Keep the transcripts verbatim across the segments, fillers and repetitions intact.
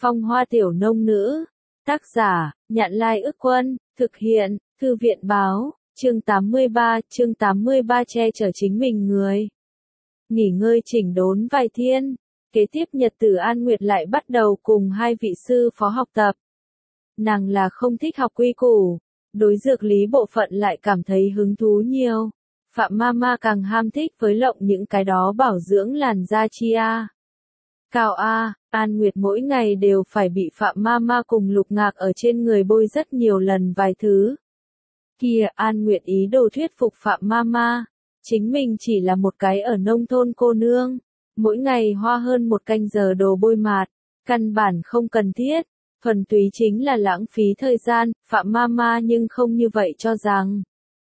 Phong hoa tiểu nông nữ. Tác giả, Nhạn Lai Ức Quân, thực hiện, Thư viện báo, chương tám mươi ba, chương tám mươi ba che chở chính mình người. Nghỉ ngơi chỉnh đốn vài thiên, kế tiếp nhật tử An Nguyệt lại bắt đầu cùng hai vị sư phó học tập. Nàng là không thích học quy củ, đối dược lý bộ phận lại cảm thấy hứng thú nhiều. Phạm Mama càng ham thích với lộng những cái đó bảo dưỡng làn da chi a. Cao a, An Nguyệt mỗi ngày đều phải bị Phạm Mama cùng Lục Ngạc ở trên người bôi rất nhiều lần vài thứ. Kìa, An Nguyệt ý đồ thuyết phục Phạm Mama, chính mình chỉ là một cái ở nông thôn cô nương, mỗi ngày hoa hơn một canh giờ đồ bôi mạt, căn bản không cần thiết, thuần túy chính là lãng phí thời gian, Phạm Mama nhưng không như vậy cho rằng.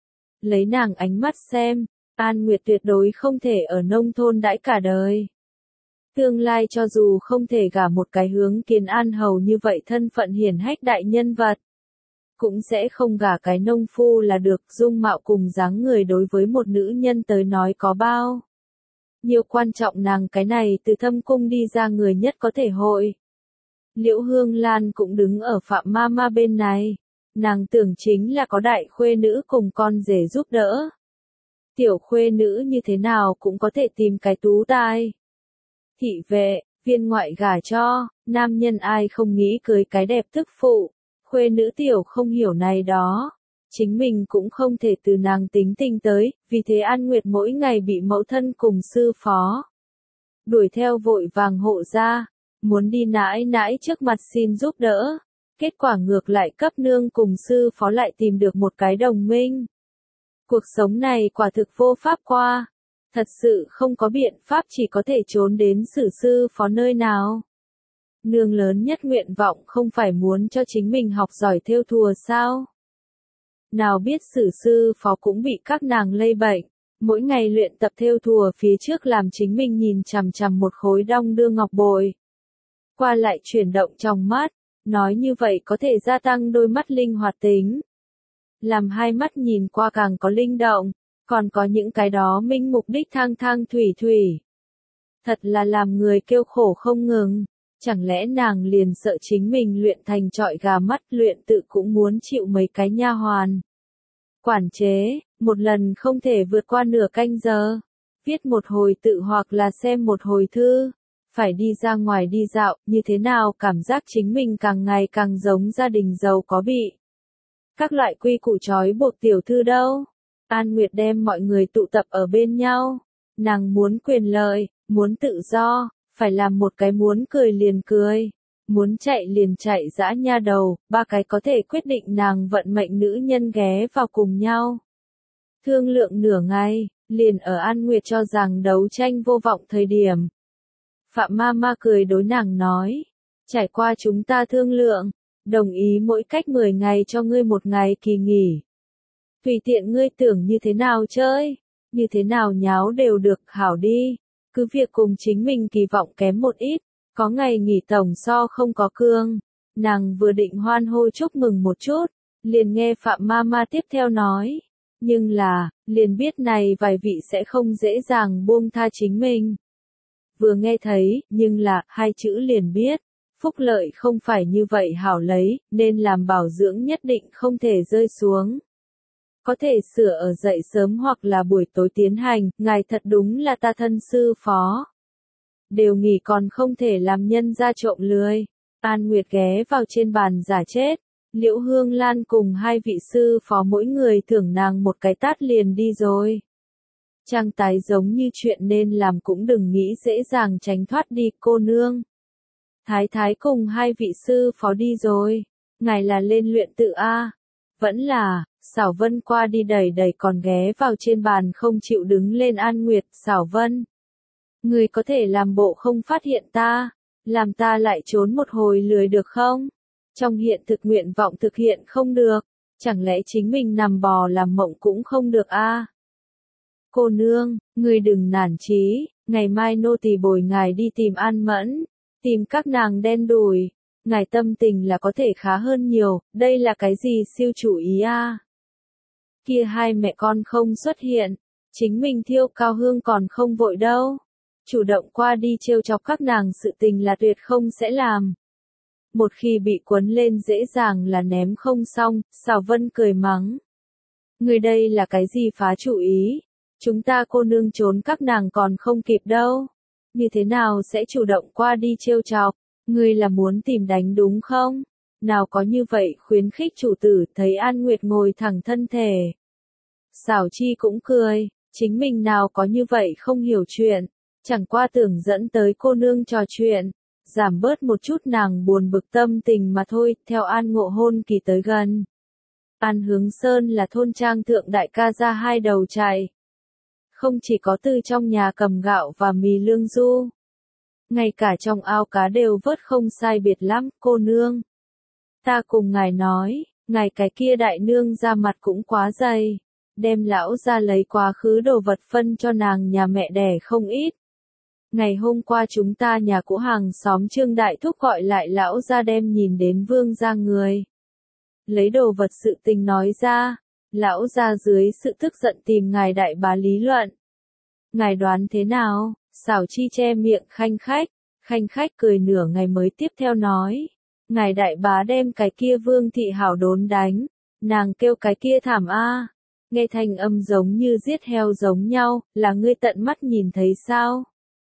Lấy nàng ánh mắt xem, An Nguyệt tuyệt đối không thể ở nông thôn đãi cả đời. Tương lai cho dù không thể gả một cái hướng Kiến An hầu như vậy thân phận hiển hách đại nhân vật, cũng sẽ không gả cái nông phu là được. Dung mạo cùng dáng người đối với một nữ nhân tới nói có bao nhiều quan trọng, nàng cái này từ thâm cung đi ra người nhất có thể hội. Liễu Hương Lan cũng đứng ở Phạm Mama bên này, nàng tưởng chính là có đại khuê nữ cùng con rể giúp đỡ. Tiểu khuê nữ như thế nào cũng có thể tìm cái tú tài. Thị vệ, viên ngoại gả cho, nam nhân ai không nghĩ cưới cái đẹp tức phụ, khuê nữ tiểu không hiểu này đó. Chính mình cũng không thể từ nàng tính tình tới, vì thế An Nguyệt mỗi ngày bị mẫu thân cùng sư phó đuổi theo vội vàng hộ ra, muốn đi nãi nãi trước mặt xin giúp đỡ. Kết quả ngược lại cấp nương cùng sư phó lại tìm được một cái đồng minh. Cuộc sống này quả thực vô pháp qua. Thật sự không có biện pháp, chỉ có thể trốn đến Sử sư phó nơi nào. Nương lớn nhất nguyện vọng không phải muốn cho chính mình học giỏi thêu thùa sao? Nào biết Sử sư phó cũng bị các nàng lây bệnh, mỗi ngày luyện tập thêu thùa phía trước làm chính mình nhìn chằm chằm một khối đong đưa ngọc bội. Qua lại chuyển động trong mắt, nói như vậy có thể gia tăng đôi mắt linh hoạt tính. Làm hai mắt nhìn qua càng có linh động. Còn có những cái đó minh mục đích thang thang thủy thủy. Thật là làm người kêu khổ không ngừng. Chẳng lẽ nàng liền sợ chính mình luyện thành trọi gà mắt, luyện tự cũng muốn chịu mấy cái nha hoàn. Quản chế, một lần không thể vượt qua nửa canh giờ. Viết một hồi tự hoặc là xem một hồi thư. Phải đi ra ngoài đi dạo, như thế nào cảm giác chính mình càng ngày càng giống gia đình giàu có bị. Các loại quy củ trói buộc tiểu thư đâu. An Nguyệt đem mọi người tụ tập ở bên nhau. Nàng muốn quyền lợi, muốn tự do, phải làm một cái muốn cười liền cười, muốn chạy liền chạy dã nha đầu, ba cái có thể quyết định nàng vận mệnh nữ nhân ghé vào cùng nhau. Thương lượng nửa ngày, liền ở An Nguyệt cho rằng đấu tranh vô vọng thời điểm. Phạm Mama cười đối nàng nói, trải qua chúng ta thương lượng, đồng ý mỗi cách mười ngày cho ngươi một ngày kỳ nghỉ. Tùy tiện ngươi tưởng như thế nào chơi, như thế nào nháo đều được, hảo đi. Cứ việc cùng chính mình kỳ vọng kém một ít, có ngày nghỉ tổng so không có cương. Nàng vừa định hoan hô chúc mừng một chút, liền nghe Phạm Mama tiếp theo nói. Nhưng là, liền biết này vài vị sẽ không dễ dàng buông tha chính mình. Vừa nghe thấy, nhưng là, hai chữ liền biết. Phúc lợi không phải như vậy hảo lấy, nên làm bảo dưỡng nhất định không thể rơi xuống. Có thể sửa ở dậy sớm hoặc là buổi tối tiến hành, ngài thật đúng là ta thân sư phó. Đều nghỉ còn không thể làm nhân ra trộm lười. An Nguyệt ghé vào trên bàn giả chết. Liễu Hương Lan cùng hai vị sư phó mỗi người thưởng nàng một cái tát liền đi rồi. Trang tái giống như chuyện nên làm cũng đừng nghĩ dễ dàng tránh thoát đi cô nương. Thái thái cùng hai vị sư phó đi rồi. Ngài là lên luyện tự A. Vẫn là, Xảo Vân qua đi đẩy đẩy còn ghé vào trên bàn không chịu đứng lên. An Nguyệt, Xảo Vân. Người có thể làm bộ không phát hiện ta, làm ta lại trốn một hồi lười được không? Trong hiện thực nguyện vọng thực hiện không được, chẳng lẽ chính mình nằm bò làm mộng cũng không được a? Cô nương, người đừng nản chí, ngày mai nô tỳ bồi ngài đi tìm An Mẫn, tìm các nàng đen đủi, ngài tâm tình là có thể khá hơn nhiều, đây là cái gì siêu chủ ý a? Kia hai mẹ con không xuất hiện, chính mình thiêu cao hương còn không vội đâu. Chủ động qua đi trêu chọc các nàng sự tình là tuyệt không sẽ làm. một khi bị cuốn lên dễ dàng là ném không xong, Sảo Vân cười mắng. Người đây là cái gì phá chủ ý? Chúng ta cô nương trốn các nàng còn không kịp đâu. Như thế nào sẽ chủ động qua đi trêu chọc? Ngươi là muốn tìm đánh đúng không? Nào có như vậy khuyến khích chủ tử thấy An Nguyệt ngồi thẳng thân thể. Sảo Chi cũng cười, chính mình nào có như vậy không hiểu chuyện, chẳng qua tưởng dẫn tới cô nương trò chuyện, giảm bớt một chút nàng buồn bực tâm tình mà thôi, theo An Ngộ hôn kỳ tới gần. An Hướng Sơn là thôn trang thượng đại ca ra hai đầu chạy. Không chỉ có từ trong nhà cầm gạo và mì lương du. Ngay cả trong ao cá đều vớt không sai biệt lắm, cô nương. Ta cùng ngài nói, ngài cái kia đại nương ra mặt cũng quá dày. Đem lão ra lấy quá khứ đồ vật phân cho nàng nhà mẹ đẻ không ít. Ngày hôm qua chúng ta nhà cũ hàng xóm Trương Đại Thúc gọi lại lão ra đem nhìn đến vương ra người. Lấy đồ vật sự tình nói ra, lão ra dưới sự tức giận tìm ngài đại bá lý luận. Ngài đoán thế nào? Sảo Chi che miệng khanh khách, khanh khách cười nửa ngày mới tiếp theo nói. Ngài đại bá đem cái kia vương thị hảo đốn đánh, nàng kêu cái kia thảm a, nghe thanh âm giống như giết heo giống nhau, là ngươi tận mắt nhìn thấy sao?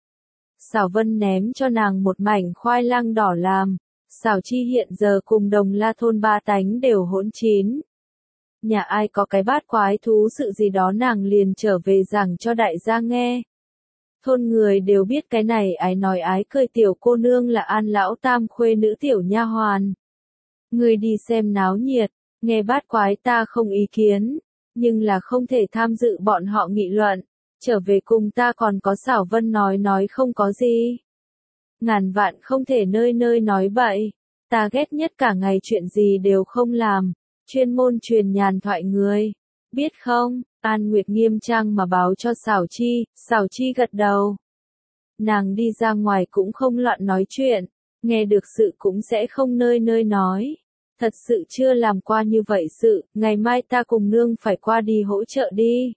Sảo Vân ném cho nàng một mảnh khoai lang đỏ làm, Sảo Chi hiện giờ cùng Đồng La thôn ba tánh đều hỗn chín. Nhà ai có cái bát quái thú sự gì đó nàng liền trở về giảng cho đại gia nghe. Thôn người đều biết cái này ái nói ái cười tiểu cô nương là An lão tam khuê nữ tiểu nha hoàn. Người đi xem náo nhiệt, nghe bát quái ta không ý kiến, nhưng là không thể tham dự bọn họ nghị luận, trở về cùng ta còn có Sảo Vân nói nói không có gì. Ngàn vạn không thể nơi nơi nói bậy, ta ghét nhất cả ngày chuyện gì đều không làm, chuyên môn truyền nhàn thoại người, biết không? An Nguyệt nghiêm trang mà báo cho Sảo Chi, Sảo Chi gật đầu. Nàng đi ra ngoài cũng không loạn nói chuyện, nghe được sự cũng sẽ không nơi nơi nói. Thật sự chưa làm qua như vậy sự, ngày mai ta cùng nương phải qua đi hỗ trợ đi.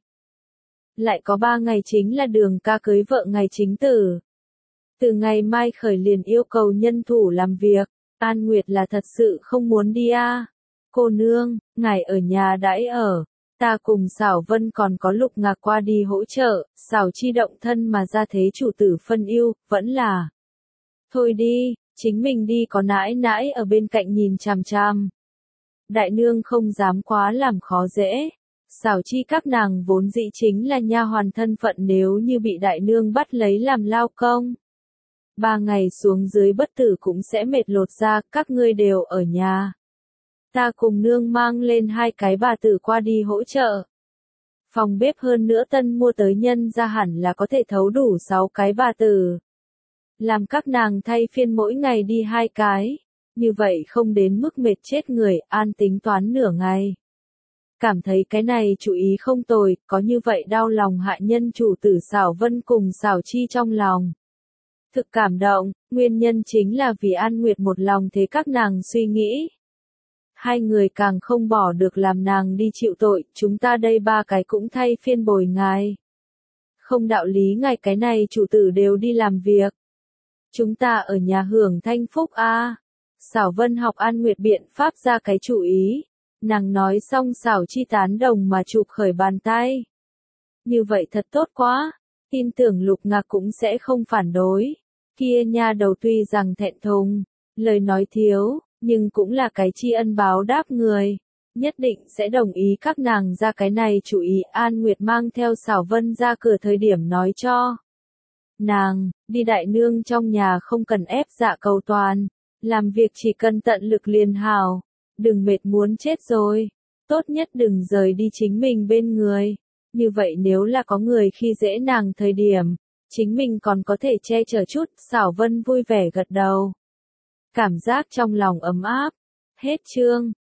Lại có ba ngày chính là Đường ca cưới vợ ngày chính tử. Từ ngày mai khởi liền yêu cầu nhân thủ làm việc, An Nguyệt là thật sự không muốn đi à. Cô nương, ngài ở nhà đãi ở. Ta cùng Sảo Vân còn có Lục Ngạc qua đi hỗ trợ, Sảo Chi động thân mà ra thế chủ tử phân yêu, vẫn là. Thôi đi, chính mình đi có nãi nãi ở bên cạnh nhìn chằm chằm. Đại nương không dám quá làm khó dễ. Sảo Chi các nàng vốn dĩ chính là nha hoàn thân phận nếu như bị đại nương bắt lấy làm lao công. Ba ngày xuống dưới bất tử cũng sẽ mệt lột ra, các ngươi đều ở nhà. Ta cùng nương mang lên hai cái bà tử qua đi hỗ trợ. Phòng bếp hơn nữa tân mua tới nhân ra hẳn là có thể thấu đủ sáu cái bà tử. Làm các nàng thay phiên mỗi ngày đi hai cái. Như vậy không đến mức mệt chết người, An tính toán nửa ngày. Cảm thấy cái này chủ ý không tồi, có như vậy đau lòng hại nhân chủ tử Sảo Vân cùng Sảo Chi trong lòng. Thực cảm động, nguyên nhân chính là vì An Nguyệt một lòng thế các nàng suy nghĩ. Hai người càng không bỏ được làm nàng đi chịu tội, chúng ta đây ba cái cũng thay phiên bồi ngài. Không đạo lý ngài cái này chủ tử đều đi làm việc. Chúng ta ở nhà hưởng thanh phúc a. À. Sảo Vân học An Nguyệt biện pháp ra cái chủ ý. Nàng nói xong Sảo Chi tán đồng mà chụp khởi bàn tay. Như vậy thật tốt quá, tin tưởng Lục Ngạc cũng sẽ không phản đối. Kia nha đầu tuy rằng thẹn thùng, lời nói thiếu, nhưng cũng là cái tri ân báo đáp người. Nhất định sẽ đồng ý các nàng ra cái này chủ ý. An Nguyệt mang theo Sảo Vân ra cửa thời điểm nói cho. Nàng, đi đại nương trong nhà không cần ép dạ cầu toàn. Làm việc chỉ cần tận lực liền hào. Đừng mệt muốn chết rồi. Tốt nhất đừng rời đi chính mình bên người. Như vậy nếu là có người khi dễ nàng thời điểm, chính mình còn có thể che chở chút. Sảo Vân vui vẻ gật đầu. Cảm giác trong lòng ấm áp. Hết chương.